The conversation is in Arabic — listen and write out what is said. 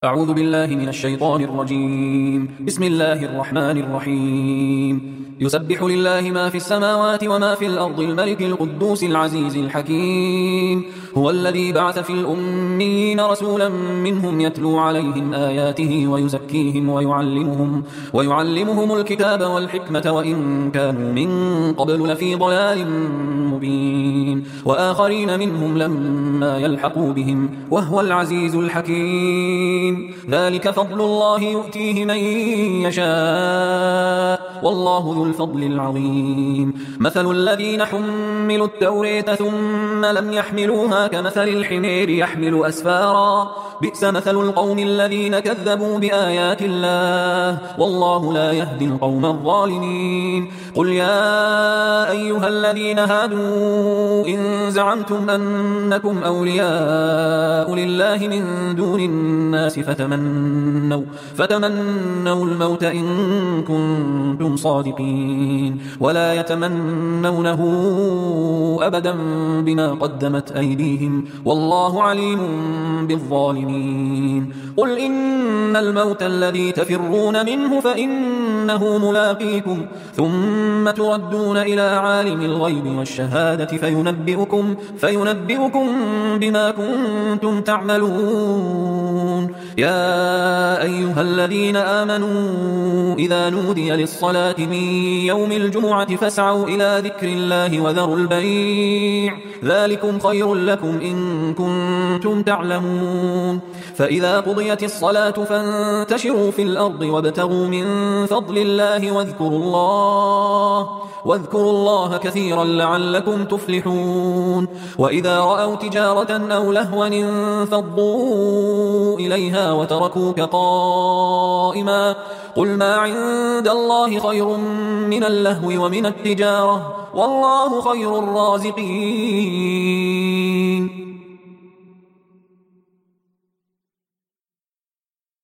أعوذ بالله من الشيطان الرجيم. بسم الله الرحمن الرحيم. يسبح لله ما في السماوات وما في الأرض الملك القدوس العزيز الحكيم. هو الذي بعث في الأميين رسولا منهم يتلو عليهم آياته ويزكيهم ويعلمهم الكتاب والحكمة وإن كانوا من قبل لفي ضلال مبين، وآخرين منهم لما يلحقوا بهم وهو العزيز الحكيم. ذلك فضل الله يؤتيه من يشاء والله ذو الفضل العظيم. مثل الذين حملوا التوراة ثم لم يحملوها كمثل الحمير يحمل أسفارا، بئس مثل القوم الذين كذبوا بآيات الله والله لا يهدي القوم الظالمين. قل يا أيها الذين هادوا إن زعمتم أنكم أولياء لله من دون الناس فتمنوا الموت إن كنتم صادقين، ولا يتمنونه أبدا بما قدمت أيديهم والله عليم بالظالمين. قل إن الموت الذي تفرون منه فإنه ملاقيكم ثم تردون إلى عالم الغيب والشهادة فينبئكم بما كنتم تعملون. يا أيها الذين آمنوا إذا نودي للصلاة من يوم الجمعة فاسعوا إلى ذكر الله وذروا البيع ذلكم خير لكم إن كنتم تعلمون. فإذا قضيت الصلاة فانتشروا في الأرض وابتغوا من فضل الله واذكروا الله كثيرا لعلكم تفلحون. وإذا رأوا تجارة أو لهوا انفضوا إليها وتركوك قائما، قل ما عند الله خير من اللهو ومن التجارة والله خير الرازقين.